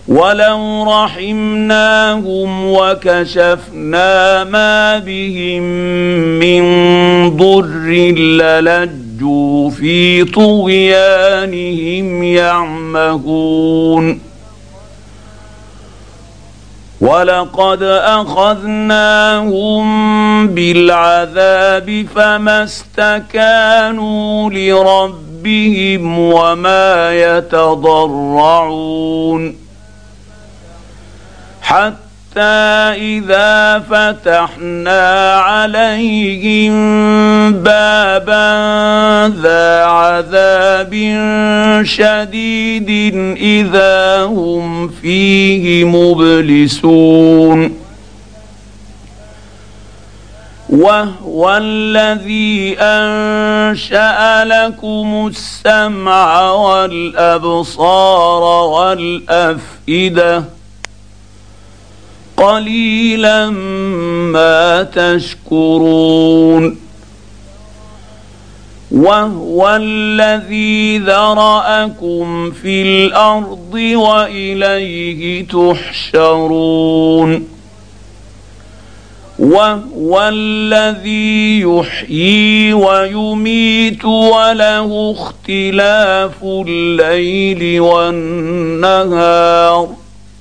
ولو رحمناهم وكشفنا ما بهم من ضر للجوا في طغيانهم يعمهون ولقد أخذناهم بالعذاب فما استكانوا لربهم وما يتضرعون حتى إذا فتحنا عليهم بابا ذا عذاب شديد إذا هم فيه مبلسون وهو الذي أنشأ لكم السمع والأبصار والأفئدة قليلا ما تشكرون وهو الذي ذرأكم في الأرض وإليه تحشرون وهو الذي يحيي ويميت وله اختلاف الليل والنهار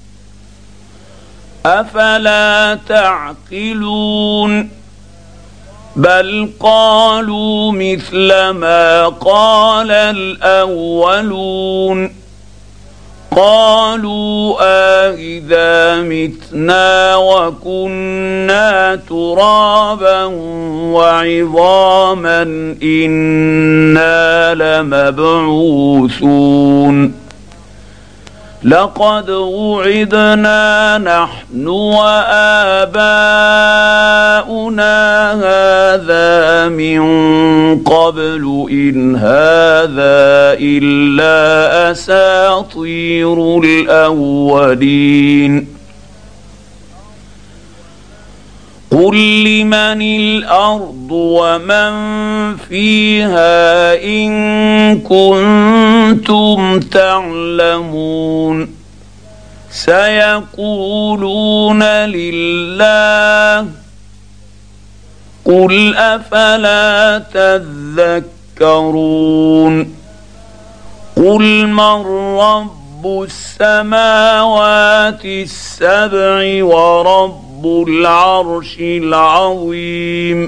أفلا تعقلون بل قالوا مثل ما قال الأولون قالوا أإذا متنا وكنا ترابا وعظاما إنا لمبعوثون لقد وعدنا نحن وآباؤنا هذا من قبل إن هذا إلا أساطير الأولين قل لمن الأرض ومن فيها إن كنتم تعلمون سيقولون لله قل أفلا تذكرون قل من رب السماوات السبع ورب العرش العظيم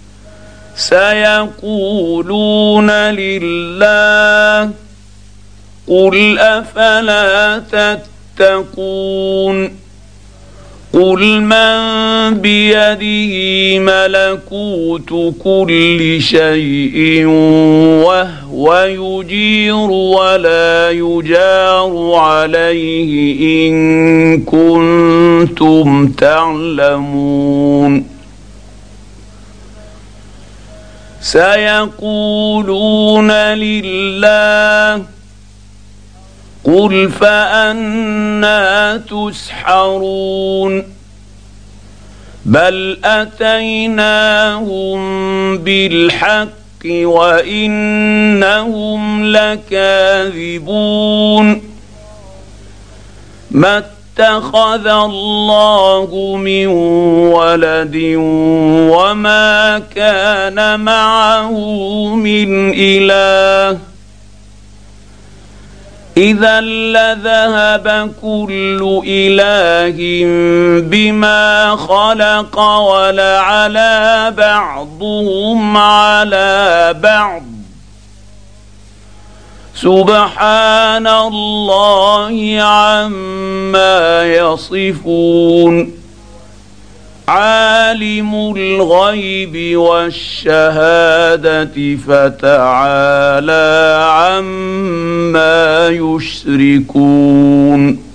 سيقولون لله قل أفلا تتقون قل من بيده ملكوت كل شيء وهو يجير ولا يجار عليه إن كنتم تعلمون سيقولون لله قل فأنى تسحرون بل أتيناهم بالحق وإنهم لكاذبون ما اتخذ الله من ولد وما كان معه من إله إذا لذهب كل إله بما خلق ولعلى بعضهم على بعض سبحان الله عما يصفون عالم الغيب والشهادة فتعالى عما يشركون